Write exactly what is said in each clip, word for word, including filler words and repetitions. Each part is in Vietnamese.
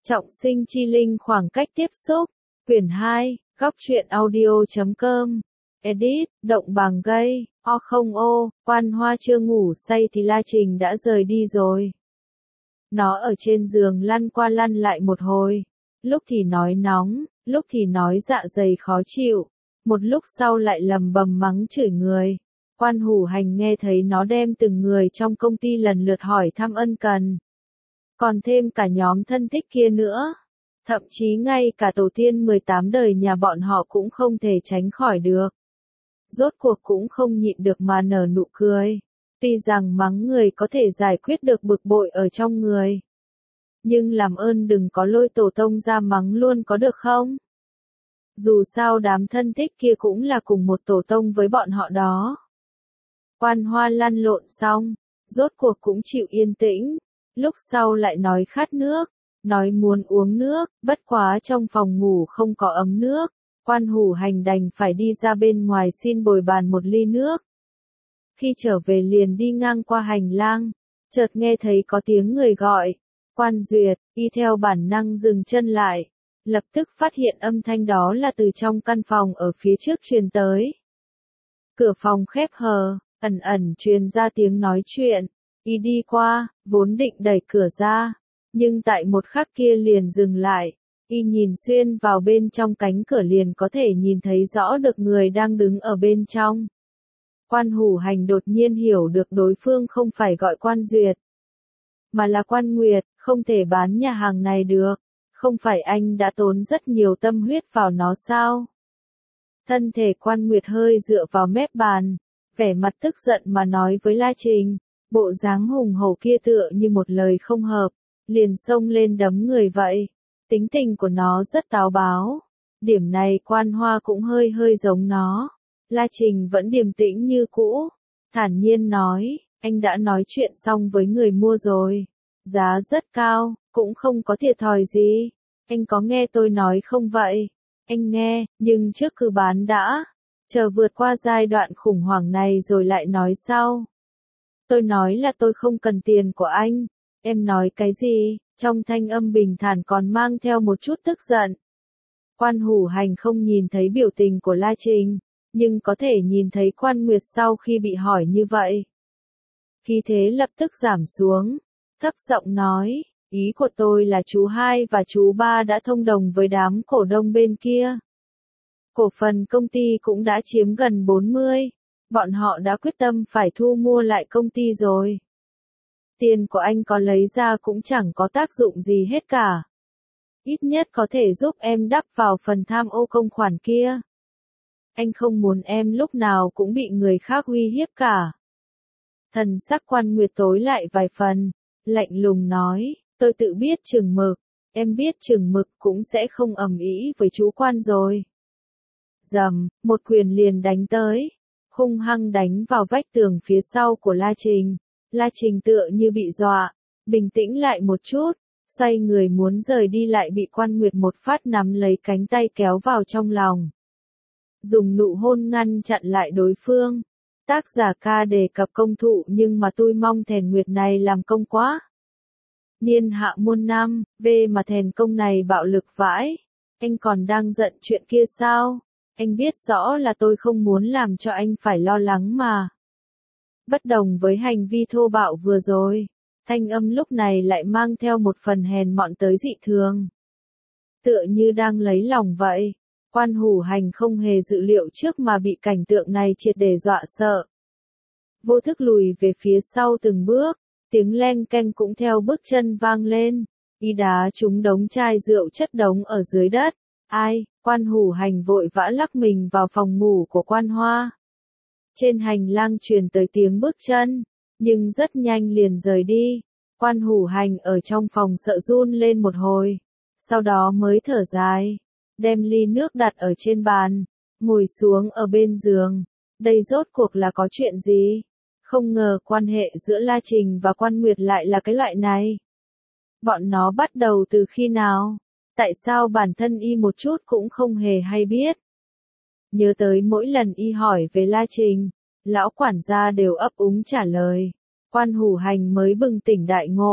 Trọng sinh chi linh khoảng cách tiếp xúc. Quyển hai, góc truyện audio.com. Edit, động bằng gây, o không ô, Quan Hoa chưa ngủ say thì La Trình đã rời đi rồi. Nó ở trên giường lăn qua lăn lại một hồi. Lúc thì nói nóng, lúc thì nói dạ dày khó chịu. Một lúc sau lại lầm bầm mắng chửi người. Quan Hủ Hành nghe thấy nó đem từng người trong công ty lần lượt hỏi thăm ân cần. Còn thêm cả nhóm thân thích kia nữa. Thậm chí ngay cả tổ tiên mười tám đời nhà bọn họ cũng không thể tránh khỏi được. Rốt cuộc cũng không nhịn được mà nở nụ cười. Tuy rằng mắng người có thể giải quyết được bực bội ở trong người. Nhưng làm ơn đừng có lôi tổ tông ra mắng luôn có được không? Dù sao đám thân thích kia cũng là cùng một tổ tông với bọn họ đó. Quan Hoa lăn lộn xong, rốt cuộc cũng chịu yên tĩnh. Lúc sau lại nói khát nước, nói muốn uống nước, bất quá trong phòng ngủ không có ấm nước. Quan Hủ Hành đành phải đi ra bên ngoài xin bồi bàn một ly nước. Khi trở về liền đi ngang qua hành lang, chợt nghe thấy có tiếng người gọi. Quan Duyệt, y theo bản năng dừng chân lại, lập tức phát hiện âm thanh đó là từ trong căn phòng ở phía trước truyền tới. Cửa phòng khép hờ, ẩn ẩn truyền ra tiếng nói chuyện. Y đi qua, vốn định đẩy cửa ra, nhưng tại một khắc kia liền dừng lại. Y nhìn xuyên vào bên trong cánh cửa liền có thể nhìn thấy rõ được người đang đứng ở bên trong. Quan Hủ Hành đột nhiên hiểu được đối phương không phải gọi Quan Duyệt, mà là Quan Nguyệt, không thể bán nhà hàng này được. Không phải anh đã tốn rất nhiều tâm huyết vào nó sao? Thân thể Quan Nguyệt hơi dựa vào mép bàn, vẻ mặt tức giận mà nói với La Trình. Bộ dáng hùng hổ kia tựa như một lời không hợp, liền xông lên đấm người vậy. Tính tình của nó rất táo báo. Điểm này Quan Hoa cũng hơi hơi giống nó. La Trình vẫn điềm tĩnh như cũ, thản nhiên nói, anh đã nói chuyện xong với người mua rồi. Giá rất cao, cũng không có thiệt thòi gì. Anh có nghe tôi nói không vậy? Anh nghe, nhưng trước cứ bán đã. Chờ vượt qua giai đoạn khủng hoảng này rồi lại nói sau. Tôi nói là tôi không cần tiền của anh. Em nói cái gì? Trong thanh âm bình thản còn mang theo một chút tức giận. Quan Hủ Hành không nhìn thấy biểu tình của La Trình, nhưng có thể nhìn thấy Quan Nguyệt sau khi bị hỏi như vậy. Khí thế lập tức giảm xuống, thấp giọng nói, ý của tôi là chú hai và chú ba đã thông đồng với đám cổ đông bên kia. Cổ phần công ty cũng đã chiếm gần bốn mươi. Bọn họ đã quyết tâm phải thu mua lại công ty rồi. Tiền của anh có lấy ra cũng chẳng có tác dụng gì hết cả. Ít nhất có thể giúp em đắp vào phần tham ô công khoản kia. Anh không muốn em lúc nào cũng bị người khác uy hiếp cả. Thần sắc Quan Nguyệt tối lại vài phần, lạnh lùng nói, tôi tự biết chừng mực, em biết chừng mực cũng sẽ không ầm ĩ với chú Quan rồi. Dầm, một quyền liền đánh tới, hung hăng đánh vào vách tường phía sau của La Trình. La Trình tựa như bị dọa, bình tĩnh lại một chút, xoay người muốn rời đi lại bị Quan Nguyệt một phát nắm lấy cánh tay kéo vào trong lòng. Dùng nụ hôn ngăn chặn lại đối phương. Tác giả ca đề cập công thụ nhưng mà tôi mong thèn Nguyệt này làm công quá. Niên hạ muôn năm, về mà thèn công này bạo lực vãi. Anh còn đang giận chuyện kia sao? Anh biết rõ là tôi không muốn làm cho anh phải lo lắng mà. Bất đồng với hành vi thô bạo vừa rồi, thanh âm lúc này lại mang theo một phần hèn mọn tới dị thường. Tựa như đang lấy lòng vậy. Quan Hủ Hành không hề dự liệu trước mà bị cảnh tượng này triệt để dọa sợ. Vô thức lùi về phía sau từng bước, tiếng leng keng cũng theo bước chân vang lên. Y đá trúng đống chai rượu chất đống ở dưới đất. Ai? Quan Hủ Hành vội vã lắc mình vào phòng ngủ của Quan Hoa. Trên hành lang truyền tới tiếng bước chân, nhưng rất nhanh liền rời đi. Quan Hủ Hành ở trong phòng sợ run lên một hồi, sau đó mới thở dài, đem ly nước đặt ở trên bàn, ngồi xuống ở bên giường. Đây rốt cuộc là có chuyện gì? Không ngờ quan hệ giữa La Trình và Quan Nguyệt lại là cái loại này. Bọn nó bắt đầu từ khi nào? Tại sao bản thân y một chút cũng không hề hay biết? Nhớ tới mỗi lần y hỏi về La Trình, lão quản gia đều ấp úng trả lời. Quan Hủ Hành mới bừng tỉnh đại ngộ,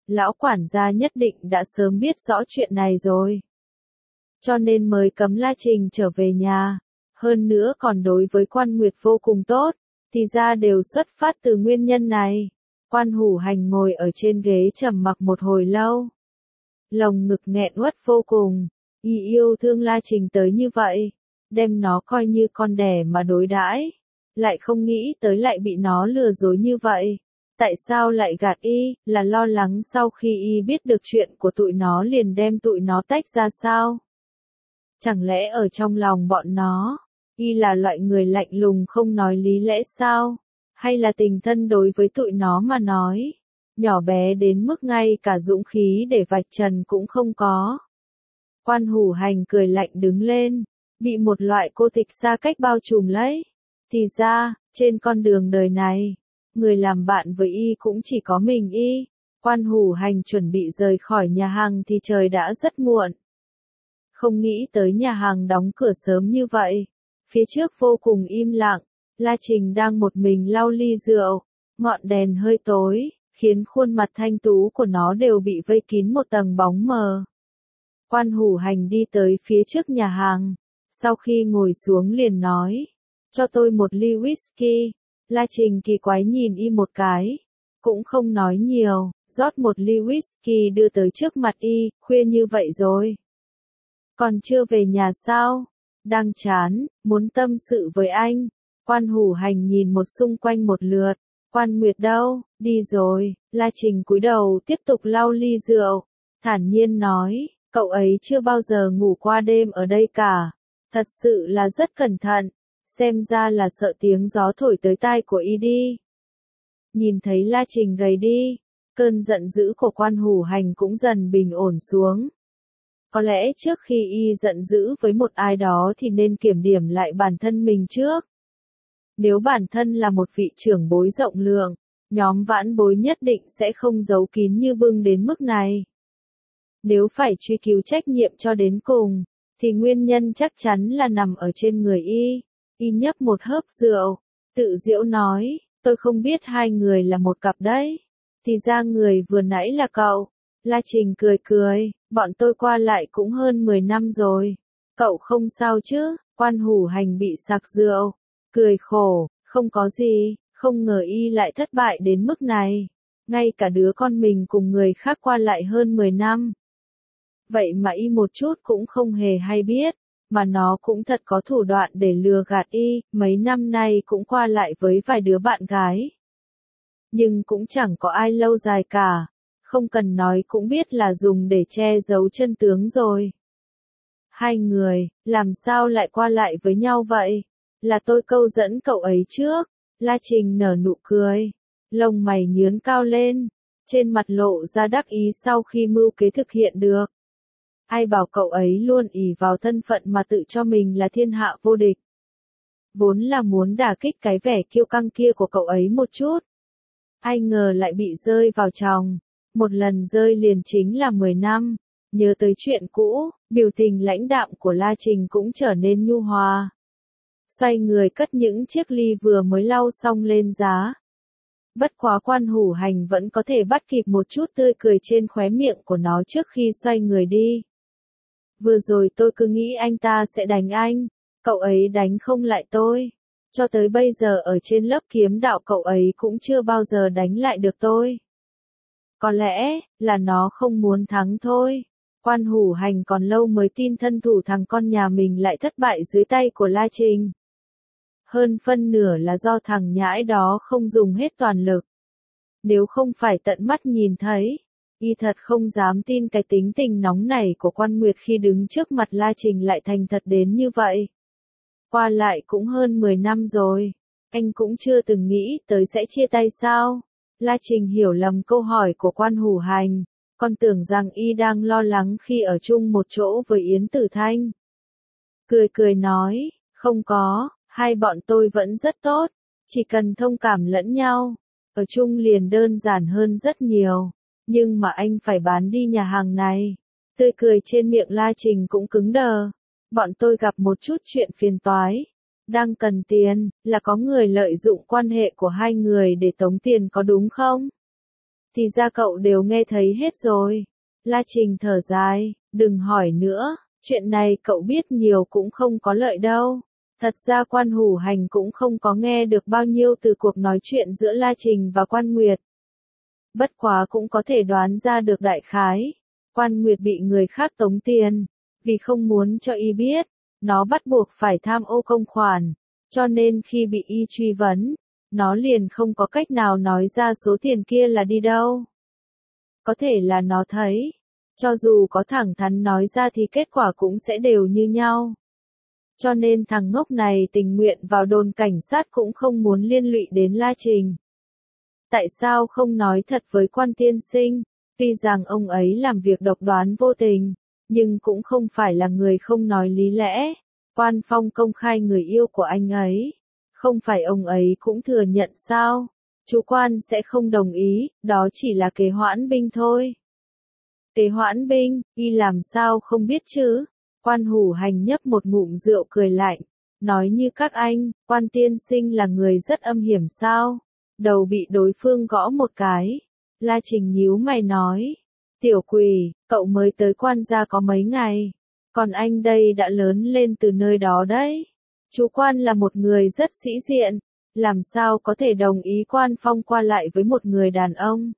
lão quản gia nhất định đã sớm biết rõ chuyện này rồi. Cho nên mới cấm La Trình trở về nhà. Hơn nữa còn đối với Quan Nguyệt vô cùng tốt, thì ra đều xuất phát từ nguyên nhân này. Quan Hủ Hành ngồi ở trên ghế trầm mặc một hồi lâu. Lồng ngực nghẹn uất vô cùng, y yêu thương La Trình tới như vậy, đem nó coi như con đẻ mà đối đãi, lại không nghĩ tới lại bị nó lừa dối như vậy. Tại sao lại gạt y, là lo lắng sau khi y biết được chuyện của tụi nó liền đem tụi nó tách ra sao? Chẳng lẽ ở trong lòng bọn nó, y là loại người lạnh lùng không nói lý lẽ sao? Hay là tình thân đối với tụi nó mà nói, nhỏ bé đến mức ngay cả dũng khí để vạch trần cũng không có? Quan Hủ Hành cười lạnh đứng lên, bị một loại cô tịch xa cách bao trùm lấy. Thì ra, trên con đường đời này, người làm bạn với y cũng chỉ có mình y. Quan Hủ Hành chuẩn bị rời khỏi nhà hàng thì trời đã rất muộn. Không nghĩ tới nhà hàng đóng cửa sớm như vậy. Phía trước vô cùng im lặng, La Trình đang một mình lau ly rượu, ngọn đèn hơi tối, khiến khuôn mặt thanh tú của nó đều bị vây kín một tầng bóng mờ. Quan Hủ Hành đi tới phía trước nhà hàng, sau khi ngồi xuống liền nói, cho tôi một ly whisky. La Trình kỳ quái nhìn y một cái, cũng không nói nhiều, rót một ly whisky đưa tới trước mặt y. Khuya như vậy rồi, còn chưa về nhà sao? Đang chán, muốn tâm sự với anh. Quan Hủ Hành nhìn một xung quanh một lượt. Quan Nguyệt đâu? Đi rồi. La Trình cúi đầu tiếp tục lau ly rượu, thản nhiên nói, cậu ấy chưa bao giờ ngủ qua đêm ở đây cả. Thật sự là rất cẩn thận, xem ra là sợ tiếng gió thổi tới tai của y đi. Nhìn thấy La Trình gầy đi, cơn giận dữ của Quan Hủ Hành cũng dần bình ổn xuống. Có lẽ trước khi y giận dữ với một ai đó thì nên kiểm điểm lại bản thân mình trước. Nếu bản thân là một vị trưởng bối rộng lượng, nhóm vãn bối nhất định sẽ không giấu kín như bưng đến mức này. Nếu phải truy cứu trách nhiệm cho đến cùng, thì nguyên nhân chắc chắn là nằm ở trên người y. Y nhấp một hớp rượu, tự giễu nói, tôi không biết hai người là một cặp đấy. Thì ra người vừa nãy là cậu. La Trình cười cười, bọn tôi qua lại cũng hơn mười năm rồi. Cậu không sao chứ? Quan Hủ Hành bị sặc rượu, cười khổ, không có gì, không ngờ y lại thất bại đến mức này. Ngay cả đứa con mình cùng người khác qua lại hơn mười năm. Vậy mà y một chút cũng không hề hay biết, mà nó cũng thật có thủ đoạn để lừa gạt y, mấy năm nay cũng qua lại với vài đứa bạn gái. Nhưng cũng chẳng có ai lâu dài cả, không cần nói cũng biết là dùng để che giấu chân tướng rồi. Hai người, làm sao lại qua lại với nhau vậy? Là tôi câu dẫn cậu ấy trước. La Trình nở nụ cười, lông mày nhướng cao lên, trên mặt lộ ra đắc ý sau khi mưu kế thực hiện được. Ai bảo cậu ấy luôn ỷ vào thân phận mà tự cho mình là thiên hạ vô địch. Vốn là muốn đả kích cái vẻ kiêu căng kia của cậu ấy một chút. Ai ngờ lại bị rơi vào tròng. Một lần rơi liền chính là mười năm. Nhớ tới chuyện cũ, biểu tình lãnh đạm của La Trình cũng trở nên nhu hòa. Xoay người cất những chiếc ly vừa mới lau xong lên giá. Bất quá Quan Hủ Hành vẫn có thể bắt kịp một chút tươi cười trên khóe miệng của nó trước khi xoay người đi. Vừa rồi tôi cứ nghĩ anh ta sẽ đánh anh, cậu ấy đánh không lại tôi. Cho tới bây giờ ở trên lớp kiếm đạo cậu ấy cũng chưa bao giờ đánh lại được tôi. Có lẽ là nó không muốn thắng thôi. Quan Hủ Hành còn lâu mới tin thân thủ thằng con nhà mình lại thất bại dưới tay của La Trình. Hơn phân nửa là do thằng nhãi đó không dùng hết toàn lực. Nếu không phải tận mắt nhìn thấy, y thật không dám tin cái tính tình nóng nảy của Quan Nguyệt khi đứng trước mặt La Trình lại thành thật đến như vậy. Qua lại cũng hơn mười năm rồi, anh cũng chưa từng nghĩ tới sẽ chia tay sao? La Trình hiểu lầm câu hỏi của Quan Hủ Hành, còn tưởng rằng y đang lo lắng khi ở chung một chỗ với Yến Tử Thanh. Cười cười nói, không có, hai bọn tôi vẫn rất tốt, chỉ cần thông cảm lẫn nhau, ở chung liền đơn giản hơn rất nhiều, nhưng mà anh phải bán đi nhà hàng này. Tươi cười trên miệng La Trình cũng cứng đờ, bọn tôi gặp một chút chuyện phiền toái, đang cần tiền, là có người lợi dụng quan hệ của hai người để tống tiền có đúng không? Thì ra cậu đều nghe thấy hết rồi. La Trình thở dài, đừng hỏi nữa, chuyện này cậu biết nhiều cũng không có lợi đâu. Thật ra Quan Hủ Hành cũng không có nghe được bao nhiêu từ cuộc nói chuyện giữa La Trình và Quan Nguyệt. Bất quá cũng có thể đoán ra được đại khái. Quan Nguyệt bị người khác tống tiền, vì không muốn cho y biết, nó bắt buộc phải tham ô công khoản, cho nên khi bị y truy vấn, nó liền không có cách nào nói ra số tiền kia là đi đâu. Có thể là nó thấy, cho dù có thẳng thắn nói ra thì kết quả cũng sẽ đều như nhau. Cho nên thằng ngốc này tình nguyện vào đồn cảnh sát cũng không muốn liên lụy đến La Trình. Tại sao không nói thật với Quan tiên sinh, tuy rằng ông ấy làm việc độc đoán vô tình, nhưng cũng không phải là người không nói lý lẽ. Quan Phong công khai người yêu của anh ấy, không phải ông ấy cũng thừa nhận sao? Chú Quan sẽ không đồng ý, đó chỉ là kế hoãn binh thôi. Kế hoãn binh, y làm sao không biết chứ? Quan Hủ Hành nhấp một ngụm rượu cười lạnh, nói như các anh, Quan tiên sinh là người rất âm hiểm sao? Đầu bị đối phương gõ một cái. La Trình nhíu mày nói, tiểu quỷ, cậu mới tới Quan gia có mấy ngày, còn anh đây đã lớn lên từ nơi đó đấy. Chú Quan là một người rất sĩ diện, làm sao có thể đồng ý Quan Phong qua lại với một người đàn ông.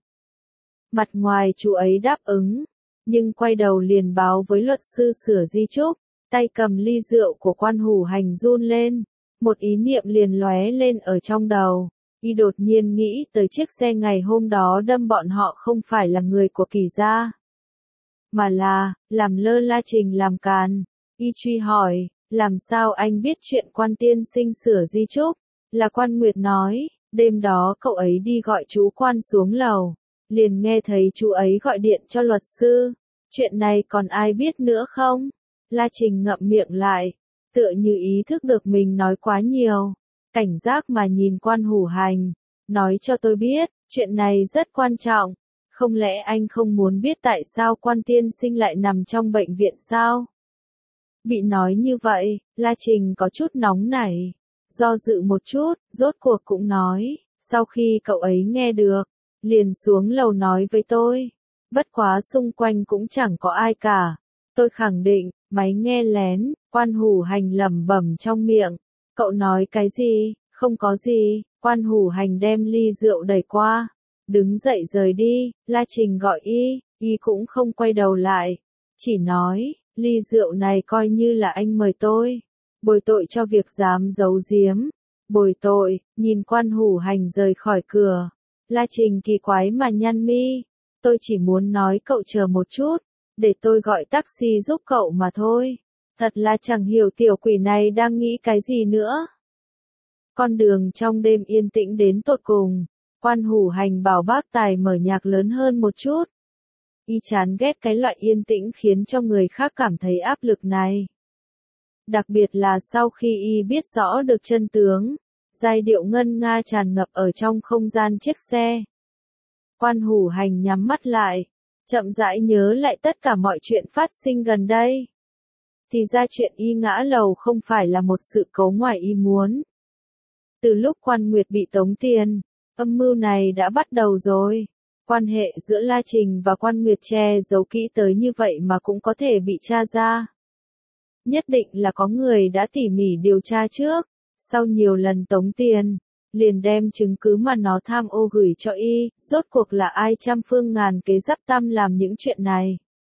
Mặt ngoài chú ấy đáp ứng, nhưng quay đầu liền báo với luật sư sửa di chúc, tay cầm ly rượu của Quan Hủ Hành run lên, một ý niệm liền lóe lên ở trong đầu. Y đột nhiên nghĩ tới chiếc xe ngày hôm đó đâm bọn họ không phải là người của Kỳ gia, mà là, làm lơ La Trình làm càn. Y truy hỏi, làm sao anh biết chuyện Quan tiên sinh sửa di chúc? Là Quan Nguyệt nói, đêm đó cậu ấy đi gọi chú Quan xuống lầu, liền nghe thấy chú ấy gọi điện cho luật sư. Chuyện này còn ai biết nữa không? La Trình ngậm miệng lại, tựa như ý thức được mình nói quá nhiều. Cảnh giác mà nhìn Quan Hủ Hành, nói cho tôi biết, chuyện này rất quan trọng. Không lẽ anh không muốn biết tại sao Quan tiên sinh lại nằm trong bệnh viện sao? Bị nói như vậy, La Trình có chút nóng nảy, do dự một chút, rốt cuộc cũng nói, sau khi cậu ấy nghe được, liền xuống lầu nói với tôi. Bất quá xung quanh cũng chẳng có ai cả. Tôi khẳng định, máy nghe lén. Quan Hủ Hành lẩm bẩm trong miệng. Cậu nói cái gì? Không có gì. Quan Hủ Hành đem ly rượu đẩy qua, đứng dậy rời đi. La Trình gọi y, y cũng không quay đầu lại, chỉ nói, ly rượu này coi như là anh mời tôi, bồi tội cho việc dám giấu giếm. Bồi tội. Nhìn Quan Hủ Hành rời khỏi cửa, La Trình kỳ quái mà nhăn mi. Tôi chỉ muốn nói cậu chờ một chút, để tôi gọi taxi giúp cậu mà thôi. Thật là chẳng hiểu tiểu quỷ này đang nghĩ cái gì nữa. Con đường trong đêm yên tĩnh đến tột cùng. Quan Hủ Hành bảo bác tài mở nhạc lớn hơn một chút. Y chán ghét cái loại yên tĩnh khiến cho người khác cảm thấy áp lực này. Đặc biệt là sau khi y biết rõ được chân tướng, giai điệu ngân nga tràn ngập ở trong không gian chiếc xe. Quan Hủ Hành nhắm mắt lại, chậm rãi nhớ lại tất cả mọi chuyện phát sinh gần đây. Thì ra chuyện y ngã lầu không phải là một sự cố ngoài ý muốn. Từ lúc Quan Nguyệt bị tống tiền, âm mưu này đã bắt đầu rồi. Quan hệ giữa La Trình và Quan Nguyệt che giấu kỹ tới như vậy mà cũng có thể bị tra ra. Nhất định là có người đã tỉ mỉ điều tra trước, sau nhiều lần tống tiền, liền đem chứng cứ mà nó tham ô gửi cho y. Rốt cuộc là ai trăm phương ngàn kế dắp tâm làm những chuyện này?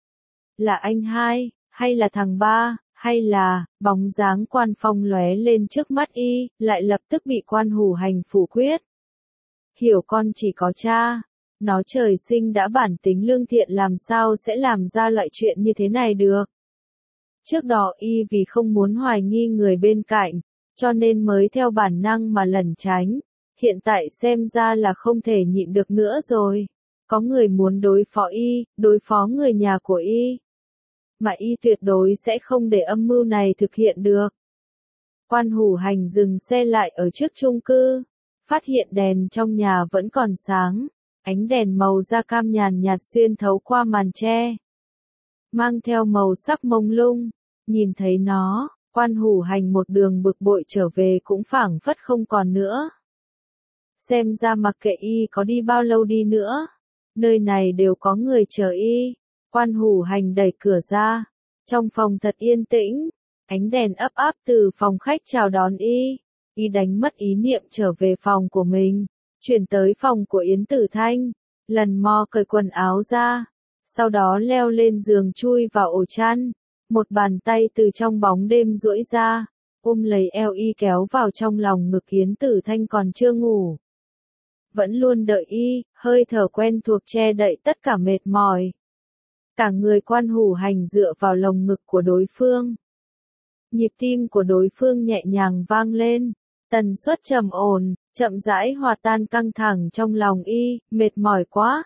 Là anh hai, hay là thằng ba, hay là, bóng dáng Quan Phong lóe lên trước mắt y, lại lập tức bị Quan Hủ Hành phủ quyết. Hiểu con chỉ có cha, nó trời sinh đã bản tính lương thiện, làm sao sẽ làm ra loại chuyện như thế này được. Trước đó y vì không muốn hoài nghi người bên cạnh, cho nên mới theo bản năng mà lẩn tránh. Hiện tại xem ra là không thể nhịn được nữa rồi. Có người muốn đối phó y, đối phó người nhà của y. Mà y tuyệt đối sẽ không để âm mưu này thực hiện được. Quan Hủ Hành dừng xe lại ở trước chung cư, phát hiện đèn trong nhà vẫn còn sáng, ánh đèn màu da cam nhàn nhạt xuyên thấu qua màn che, mang theo màu sắc mông lung. Nhìn thấy nó, Quan Hủ Hành một đường bực bội trở về cũng phảng phất không còn nữa. Xem ra mặc kệ y có đi bao lâu đi nữa, Nơi này đều có người chờ y. Quan Hủ Hành đẩy cửa ra. Trong phòng thật yên tĩnh. Ánh đèn ấp áp từ phòng khách chào đón y. Y đánh mất ý niệm trở về phòng của mình. Chuyển tới phòng của Yến Tử Thanh. Lần mò cởi quần áo ra. Sau đó leo lên giường chui vào ổ chăn. Một bàn tay từ trong bóng đêm duỗi ra. Ôm lấy eo y kéo vào trong lòng ngực Yến Tử Thanh còn chưa ngủ. Vẫn luôn đợi y, hơi thở quen thuộc che đậy tất cả mệt mỏi. Cả người Quan Hủ Hành dựa vào lồng ngực của đối phương. Nhịp tim của đối phương nhẹ nhàng vang lên, tần suất trầm ổn, chậm rãi hòa tan căng thẳng trong lòng y, mệt mỏi quá.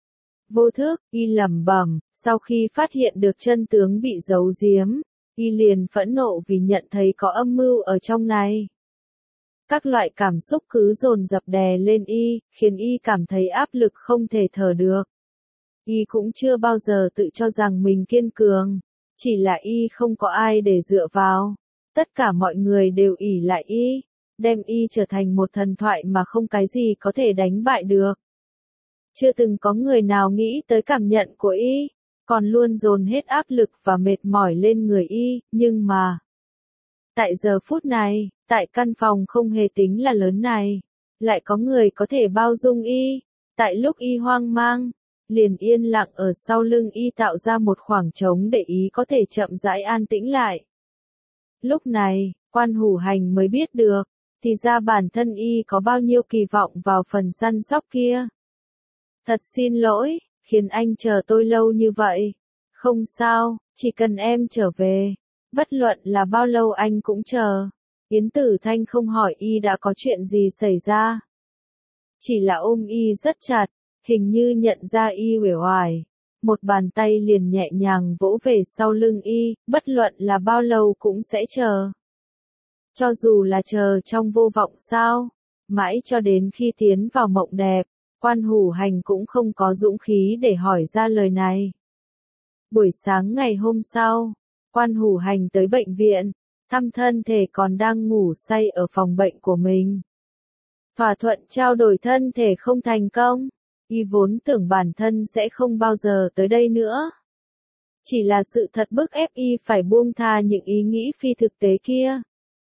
Vô thức, y lẩm bẩm, sau khi phát hiện được chân tướng bị giấu giếm, y liền phẫn nộ vì nhận thấy có âm mưu ở trong này. Các loại cảm xúc cứ dồn dập đè lên y, khiến y cảm thấy áp lực không thể thở được. Y cũng chưa bao giờ tự cho rằng mình kiên cường, chỉ là y không có ai để dựa vào. Tất cả mọi người đều ỷ lại y, đem y trở thành một thần thoại mà không cái gì có thể đánh bại được. Chưa từng có người nào nghĩ tới cảm nhận của y, còn luôn dồn hết áp lực và mệt mỏi lên người y, nhưng mà... Tại giờ phút này, tại căn phòng không hề tính là lớn này, lại có người có thể bao dung y, tại lúc y hoang mang, liền yên lặng ở sau lưng y tạo ra một khoảng trống để ý có thể chậm rãi an tĩnh lại. Lúc này, Quan Hủ Hành mới biết được, thì ra bản thân y có bao nhiêu kỳ vọng vào phần săn sóc kia. Thật xin lỗi, khiến anh chờ tôi lâu như vậy. Không sao, chỉ cần em trở về. Bất luận là bao lâu anh cũng chờ. Yến Tử Thanh không hỏi y đã có chuyện gì xảy ra. Chỉ là ôm y rất chặt, hình như nhận ra y uể oải. Một bàn tay liền nhẹ nhàng vỗ về sau lưng y, bất luận là bao lâu cũng sẽ chờ. Cho dù là chờ trong vô vọng sao, mãi cho đến khi tiến vào mộng đẹp, Quan Hủ Hành cũng không có dũng khí để hỏi ra lời này. Buổi sáng ngày hôm sau, Quan Hủ Hành tới bệnh viện, thăm thân thể còn đang ngủ say ở phòng bệnh của mình. Thỏa thuận trao đổi thân thể không thành công, y vốn tưởng bản thân sẽ không bao giờ tới đây nữa. Chỉ là sự thật bức ép y phải buông tha những ý nghĩ phi thực tế kia.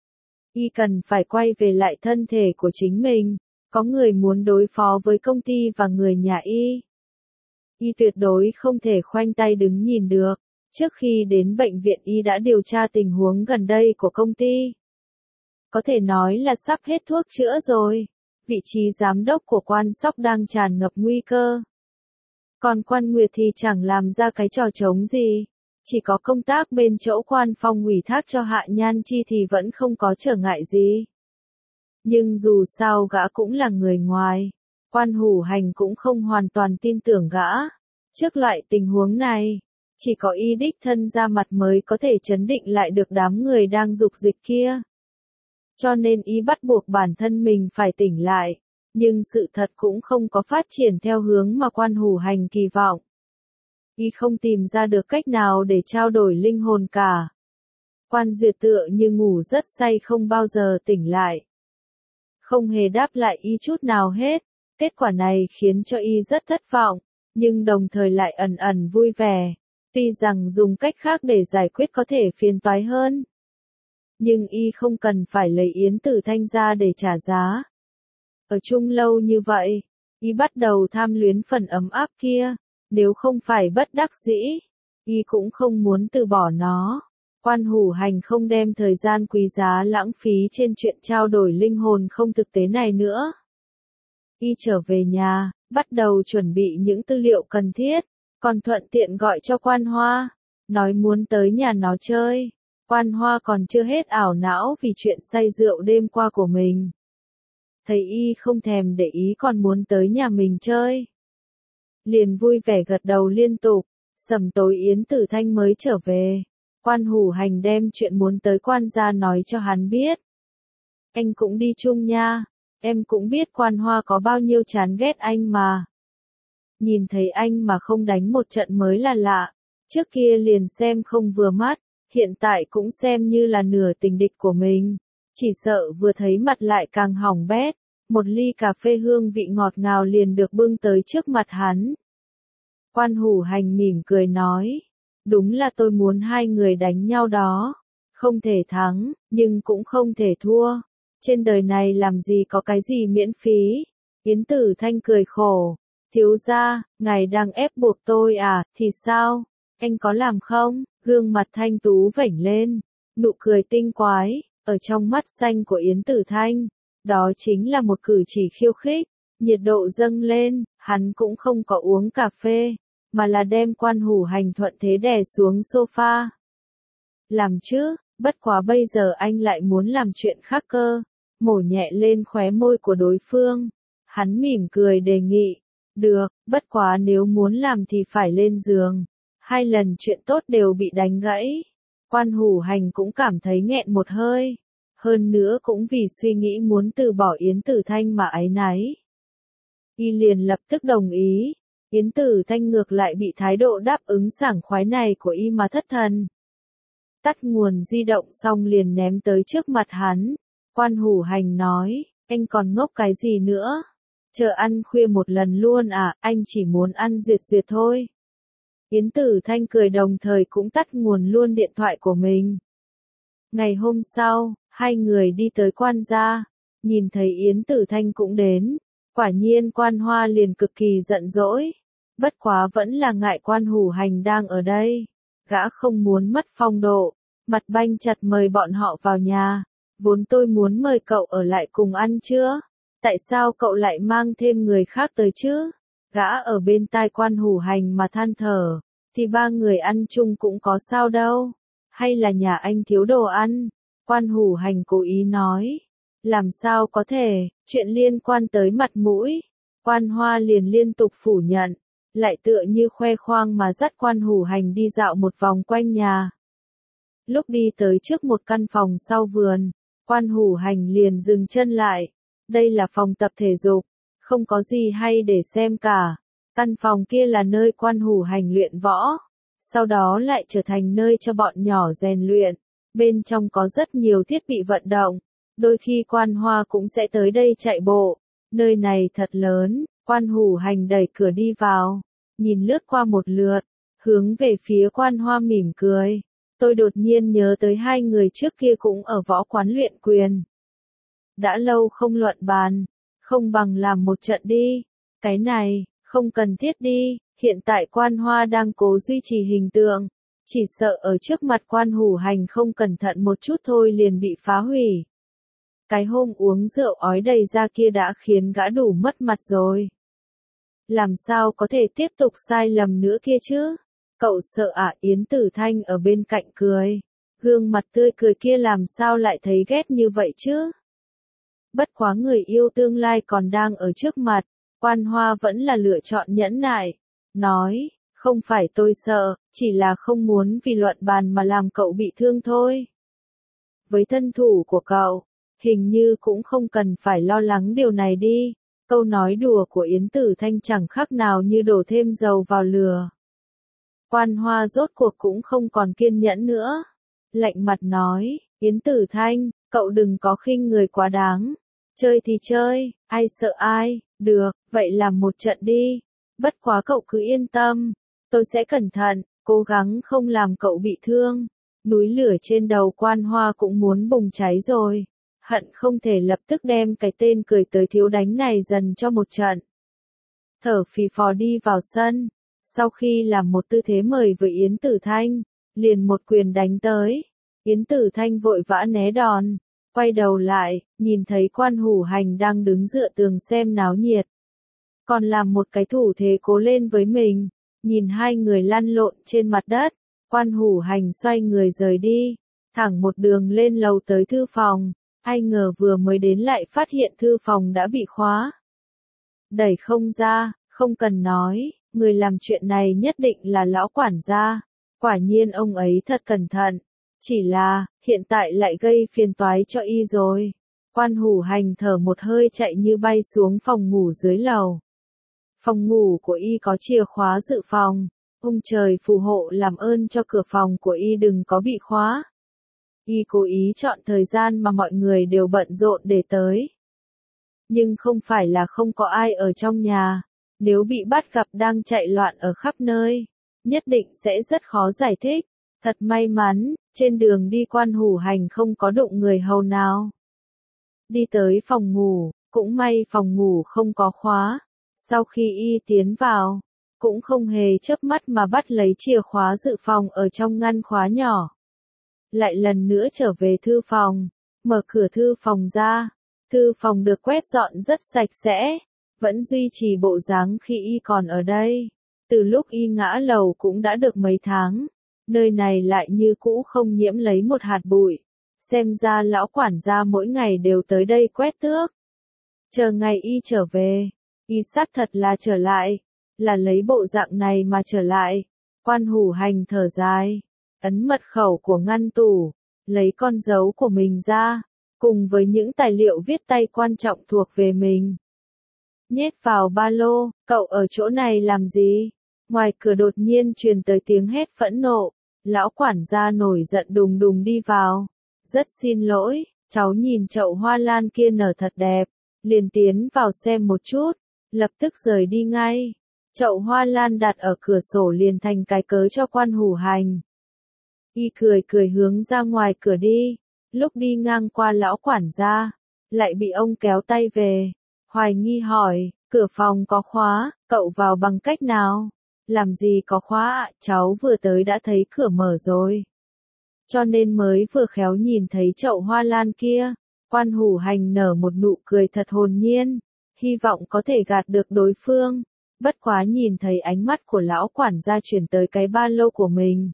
Y cần phải quay về lại thân thể của chính mình, có người muốn đối phó với công ty và người nhà y. Y tuyệt đối không thể khoanh tay đứng nhìn được. Trước khi đến bệnh viện y đã điều tra tình huống gần đây của công ty. Có thể nói là sắp hết thuốc chữa rồi. Vị trí giám đốc của Quan Sóc đang tràn ngập nguy cơ. Còn Quan Nguyệt thì chẳng làm ra cái trò trống gì. Chỉ có công tác bên chỗ Quan Phong ủy thác cho Hạ Nhan Chi thì vẫn không có trở ngại gì. Nhưng dù sao gã cũng là người ngoài. Quan Hủ Hành cũng không hoàn toàn tin tưởng gã. Trước loại tình huống này, chỉ có y đích thân ra mặt mới có thể trấn định lại được đám người đang dục dịch kia. Cho nên y bắt buộc bản thân mình phải tỉnh lại, nhưng sự thật cũng không có phát triển theo hướng mà Quan Hủ Hành kỳ vọng. Y không tìm ra được cách nào để trao đổi linh hồn cả. Quan Duyệt tựa như ngủ rất say không bao giờ tỉnh lại. Không hề đáp lại y chút nào hết, kết quả này khiến cho y rất thất vọng, nhưng đồng thời lại ẩn ẩn vui vẻ. Tuy rằng dùng cách khác để giải quyết có thể phiền toái hơn. Nhưng y không cần phải lấy Yến Tử Thanh ra để trả giá. Ở chung lâu như vậy, y bắt đầu tham luyến phần ấm áp kia, nếu không phải bất đắc dĩ, y cũng không muốn từ bỏ nó. Quan Hủ Hành không đem thời gian quý giá lãng phí trên chuyện trao đổi linh hồn không thực tế này nữa. Y trở về nhà, bắt đầu chuẩn bị những tư liệu cần thiết. Còn thuận tiện gọi cho Quan Hoa, nói muốn tới nhà nó chơi. Quan Hoa còn chưa hết ảo não vì chuyện say rượu đêm qua của mình. Thấy y không thèm để ý còn muốn tới nhà mình chơi. Liền vui vẻ gật đầu liên tục, sầm tối Yến Tử Thanh mới trở về. Quan Hủ Hành đem chuyện muốn tới Quan gia nói cho hắn biết. Anh cũng đi chung nha, em cũng biết Quan Hoa có bao nhiêu chán ghét anh mà. Nhìn thấy anh mà không đánh một trận mới là lạ, trước kia liền xem không vừa mắt, hiện tại cũng xem như là nửa tình địch của mình, chỉ sợ vừa thấy mặt lại càng hỏng bét. Một ly cà phê hương vị ngọt ngào liền được bưng tới trước mặt hắn, Quan Hủ Hành mỉm cười nói, đúng là tôi muốn hai người đánh nhau đó, không thể thắng, nhưng cũng không thể thua. Trên đời này làm gì có cái gì miễn phí. Yến Tử Thanh cười khổ, thiếu gia, ngài đang ép buộc tôi à, thì sao? Anh có làm không? Gương mặt thanh tú vểnh lên, nụ cười tinh quái, ở trong mắt xanh của Yến Tử Thanh, đó chính là một cử chỉ khiêu khích. Nhiệt độ dâng lên, hắn cũng không có uống cà phê, mà là đem Quan Hủ Hành thuận thế đè xuống sofa. Làm chứ, bất quá bây giờ anh lại muốn làm chuyện khác cơ. Mổ nhẹ lên khóe môi của đối phương. Hắn mỉm cười đề nghị, được, bất quá nếu muốn làm thì phải lên giường. Hai lần chuyện tốt đều bị đánh gãy. Quan Hủ Hành cũng cảm thấy nghẹn một hơi. Hơn nữa cũng vì suy nghĩ muốn từ bỏ Yến Tử Thanh mà áy náy. Y liền lập tức đồng ý. Yến Tử Thanh ngược lại bị thái độ đáp ứng sảng khoái này của Y mà thất thần. Tắt nguồn di động xong liền ném tới trước mặt hắn. Quan Hủ Hành nói, anh còn ngốc cái gì nữa? Chờ ăn khuya một lần luôn à, anh chỉ muốn ăn duyệt duyệt thôi. Yến Tử Thanh cười đồng thời cũng tắt nguồn luôn điện thoại của mình. Ngày hôm sau, hai người đi tới quan gia, nhìn thấy Yến Tử Thanh cũng đến. Quả nhiên Quan Hoa liền cực kỳ giận dỗi. Bất quá vẫn là ngại Quan Hủ Hành đang ở đây. Gã không muốn mất phong độ, mặt banh chặt mời bọn họ vào nhà. Vốn tôi muốn mời cậu ở lại cùng ăn chưa? Tại sao cậu lại mang thêm người khác tới chứ? Gã ở bên tai Quan Hủ Hành mà than thở, thì ba người ăn chung cũng có sao đâu. Hay là nhà anh thiếu đồ ăn? Quan Hủ Hành cố ý nói. Làm sao có thể, chuyện liên quan tới mặt mũi. Quan Hoa liền liên tục phủ nhận, lại tựa như khoe khoang mà dắt Quan Hủ Hành đi dạo một vòng quanh nhà. Lúc đi tới trước một căn phòng sau vườn, Quan Hủ Hành liền dừng chân lại. Đây là phòng tập thể dục, không có gì hay để xem cả. Căn phòng kia là nơi Quan Hủ Hành luyện võ, sau đó lại trở thành nơi cho bọn nhỏ rèn luyện. Bên trong có rất nhiều thiết bị vận động, đôi khi Quan Hoa cũng sẽ tới đây chạy bộ. Nơi này thật lớn. Quan Hủ Hành đẩy cửa đi vào, nhìn lướt qua một lượt, hướng về phía Quan Hoa mỉm cười. Tôi đột nhiên nhớ tới hai người trước kia cũng ở võ quán luyện quyền. Đã lâu không luận bàn, không bằng làm một trận đi. Cái này, không cần thiết đi, hiện tại Quan Hoa đang cố duy trì hình tượng. Chỉ sợ ở trước mặt Quan Hủ Hành không cẩn thận một chút thôi liền bị phá hủy. Cái hôm uống rượu ói đầy ra kia đã khiến gã đủ mất mặt rồi. Làm sao có thể tiếp tục sai lầm nữa kia chứ? Cậu sợ à? Yến Tử Thanh ở bên cạnh cười. Gương mặt tươi cười kia làm sao lại thấy ghét như vậy chứ? Bất quá người yêu tương lai còn đang ở trước mặt. Quan Hoa vẫn là lựa chọn nhẫn nại. Nói, không phải tôi sợ, chỉ là không muốn vì luận bàn mà làm cậu bị thương thôi. Với thân thủ của cậu, hình như cũng không cần phải lo lắng điều này đi. Câu nói đùa của Yến Tử Thanh chẳng khác nào như đổ thêm dầu vào lửa. Quan Hoa rốt cuộc cũng không còn kiên nhẫn nữa. Lạnh mặt nói, Yến Tử Thanh, cậu đừng có khinh người quá đáng. Chơi thì chơi, ai sợ ai, được, vậy làm một trận đi. Bất quá cậu cứ yên tâm, tôi sẽ cẩn thận, cố gắng không làm cậu bị thương. Núi lửa trên đầu Quan Hoa cũng muốn bùng cháy rồi. Hận không thể lập tức đem cái tên cười tới thiếu đánh này dần cho một trận. Thở phì phò đi vào sân, sau khi làm một tư thế mời với Yến Tử Thanh, liền một quyền đánh tới. Yến Tử Thanh vội vã né đòn, quay đầu lại, nhìn thấy Quan Hủ Hành đang đứng dựa tường xem náo nhiệt. Còn làm một cái thủ thế cố lên với mình, nhìn hai người lăn lộn trên mặt đất, Quan Hủ Hành xoay người rời đi, thẳng một đường lên lầu tới thư phòng. Ai ngờ vừa mới đến lại phát hiện thư phòng đã bị khóa. Đẩy không ra, không cần nói, người làm chuyện này nhất định là lão quản gia. Quả nhiên ông ấy thật cẩn thận. Chỉ là, hiện tại lại gây phiền toái cho y rồi. Quan Hủ Hành thở một hơi chạy như bay xuống phòng ngủ dưới lầu. Phòng ngủ của y có chìa khóa dự phòng. Ông trời phù hộ làm ơn cho cửa phòng của y đừng có bị khóa. Y cố ý chọn thời gian mà mọi người đều bận rộn để tới. Nhưng không phải là không có ai ở trong nhà. Nếu bị bắt gặp đang chạy loạn ở khắp nơi, nhất định sẽ rất khó giải thích. Thật may mắn, trên đường đi Quan Hủ Hành không có đụng người hầu nào. Đi tới phòng ngủ, cũng may phòng ngủ không có khóa. Sau khi y tiến vào, cũng không hề chớp mắt mà bắt lấy chìa khóa dự phòng ở trong ngăn khóa nhỏ. Lại lần nữa trở về thư phòng, mở cửa thư phòng ra. Thư phòng được quét dọn rất sạch sẽ, vẫn duy trì bộ dáng khi y còn ở đây. Từ lúc y ngã lầu cũng đã được mấy tháng, nơi này lại như cũ không nhiễm lấy một hạt bụi. Xem ra lão quản gia mỗi ngày đều tới đây quét tước. Chờ ngày y trở về, y xác thật là trở lại, là lấy bộ dạng này mà trở lại. Quan Hủ Hành thở dài, ấn mật khẩu của ngăn tủ, lấy con dấu của mình ra, cùng với những tài liệu viết tay quan trọng thuộc về mình. Nhét vào ba lô, cậu ở chỗ này làm gì? Ngoài cửa đột nhiên truyền tới tiếng hét phẫn nộ, lão quản gia nổi giận đùng đùng đi vào. Rất xin lỗi, cháu nhìn chậu hoa lan kia nở thật đẹp, liền tiến vào xem một chút, lập tức rời đi ngay. Chậu hoa lan đặt ở cửa sổ liền thành cái cớ cho Quan Hủ Hành. Y cười cười hướng ra ngoài cửa đi, lúc đi ngang qua lão quản gia, lại bị ông kéo tay về. Hoài nghi hỏi, cửa phòng có khóa, cậu vào bằng cách nào? Làm gì có khóa ạ, cháu vừa tới đã thấy cửa mở rồi. Cho nên mới vừa khéo nhìn thấy chậu hoa lan kia. Quan Hủ Hành nở một nụ cười thật hồn nhiên, hy vọng có thể gạt được đối phương. Bất quá nhìn thấy ánh mắt của lão quản gia chuyển tới cái ba lô của mình,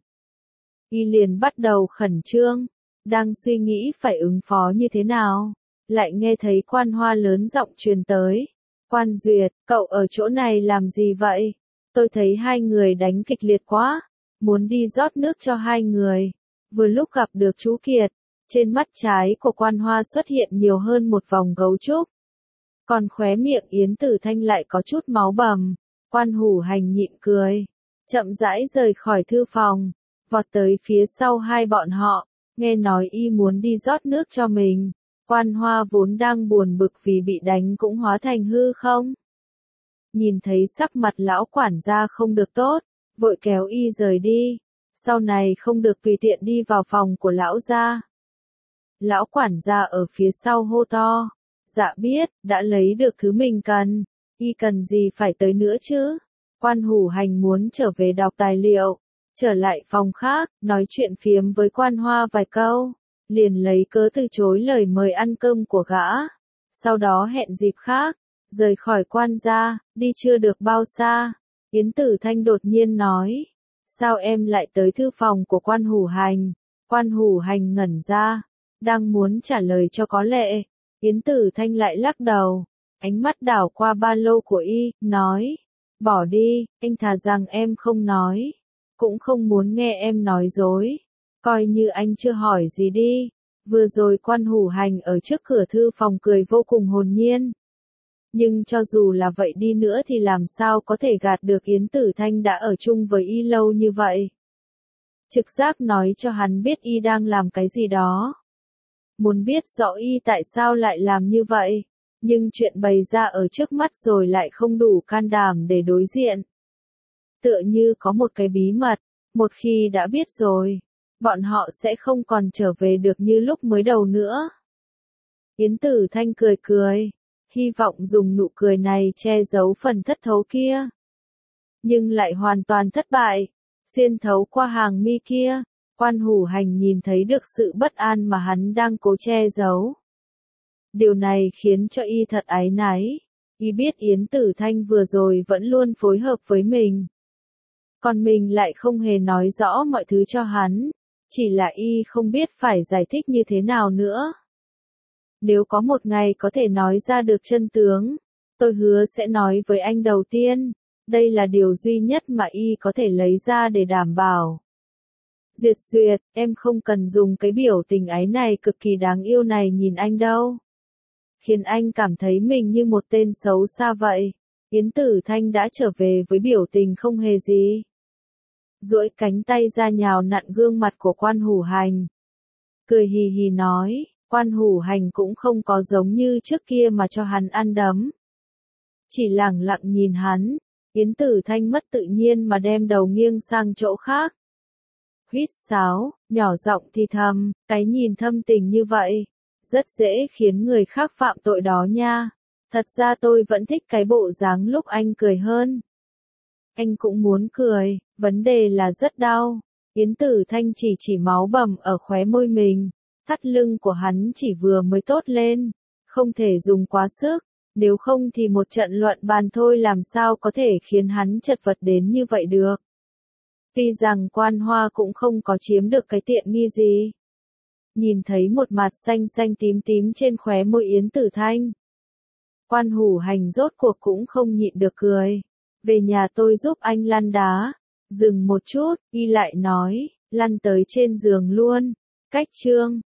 y liền bắt đầu khẩn trương, đang suy nghĩ phải ứng phó như thế nào. Lại nghe thấy Quan Hoa lớn giọng truyền tới. Quan Duyệt, cậu ở chỗ này làm gì vậy? Tôi thấy hai người đánh kịch liệt quá, muốn đi rót nước cho hai người. Vừa lúc gặp được chú Kiệt, trên mắt trái của Quan Hoa xuất hiện nhiều hơn một vòng gấu trúc. Còn khóe miệng Yến Tử Thanh lại có chút máu bầm. Quan Hủ Hành nhịn cười, chậm rãi rời khỏi thư phòng, vọt tới phía sau hai bọn họ, nghe nói y muốn đi rót nước cho mình. Quan Hoa vốn đang buồn bực vì bị đánh cũng hóa thành hư không. Nhìn thấy sắc mặt lão quản gia không được tốt, vội kéo y rời đi, sau này không được tùy tiện đi vào phòng của lão gia. Lão quản gia ở phía sau hô to, dạ biết, đã lấy được thứ mình cần, y cần gì phải tới nữa chứ. Quan Hủ Hành muốn trở về đọc tài liệu, trở lại phòng khác, nói chuyện phiếm với Quan Hoa vài câu, liền lấy cớ từ chối lời mời ăn cơm của gã. Sau đó hẹn dịp khác, rời khỏi quan gia, đi chưa được bao xa, Yến Tử Thanh đột nhiên nói, sao em lại tới thư phòng của Quan Hủ Hành? Quan Hủ Hành ngẩn ra, đang muốn trả lời cho có lệ, Yến Tử Thanh lại lắc đầu, ánh mắt đảo qua ba lô của y, nói, bỏ đi, anh thà rằng em không nói, cũng không muốn nghe em nói dối, coi như anh chưa hỏi gì đi. Vừa rồi Quan Hủ Hành ở trước cửa thư phòng cười vô cùng hồn nhiên. Nhưng cho dù là vậy đi nữa thì làm sao có thể gạt được Yến Tử Thanh đã ở chung với y lâu như vậy. Trực giác nói cho hắn biết y đang làm cái gì đó. Muốn biết rõ y tại sao lại làm như vậy, nhưng chuyện bày ra ở trước mắt rồi lại không đủ can đảm để đối diện. Tựa như có một cái bí mật, một khi đã biết rồi, bọn họ sẽ không còn trở về được như lúc mới đầu nữa. Yến Tử Thanh cười cười, hy vọng dùng nụ cười này che giấu phần thất thố kia. Nhưng lại hoàn toàn thất bại, xuyên thấu qua hàng mi kia, Quan Hủ Hành nhìn thấy được sự bất an mà hắn đang cố che giấu. Điều này khiến cho y thật áy náy, y biết Yến Tử Thanh vừa rồi vẫn luôn phối hợp với mình. Còn mình lại không hề nói rõ mọi thứ cho hắn, chỉ là y không biết phải giải thích như thế nào nữa. Nếu có một ngày có thể nói ra được chân tướng, tôi hứa sẽ nói với anh đầu tiên, đây là điều duy nhất mà y có thể lấy ra để đảm bảo. Duyệt Duyệt, em không cần dùng cái biểu tình ái này cực kỳ đáng yêu này nhìn anh đâu. Khiến anh cảm thấy mình như một tên xấu xa vậy. Yến Tử Thanh đã trở về với biểu tình không hề gì. Duỗi cánh tay ra nhào nặn gương mặt của Quan Hủ Hành. Cười hì hì nói, Quan Hủ Hành cũng không có giống như trước kia mà cho hắn ăn đấm. chỉ lẳng lặng nhìn hắn. Yến Tử Thanh mất tự nhiên mà đem đầu nghiêng sang chỗ khác. Huýt sáo, nhỏ giọng thì thầm, cái nhìn thâm tình như vậy, rất dễ khiến người khác phạm tội đó nha. Thật ra tôi vẫn thích cái bộ dáng lúc anh cười hơn. Anh cũng muốn cười, vấn đề là rất đau. Yến Tử Thanh chỉ chỉ máu bầm ở khóe môi mình, thắt lưng của hắn chỉ vừa mới tốt lên, không thể dùng quá sức, nếu không thì một trận luận bàn thôi làm sao có thể khiến hắn chật vật đến như vậy được. Tuy rằng Quan Hoa cũng không có chiếm được cái tiện nghi gì. Nhìn thấy một mặt xanh xanh tím tím trên khóe môi Yến Tử Thanh, Quan Hủ Hành rốt cuộc cũng không nhịn được cười. Về nhà tôi giúp anh lăn đá. Dừng một chút, y lại nói, lăn tới trên giường luôn. Cách chương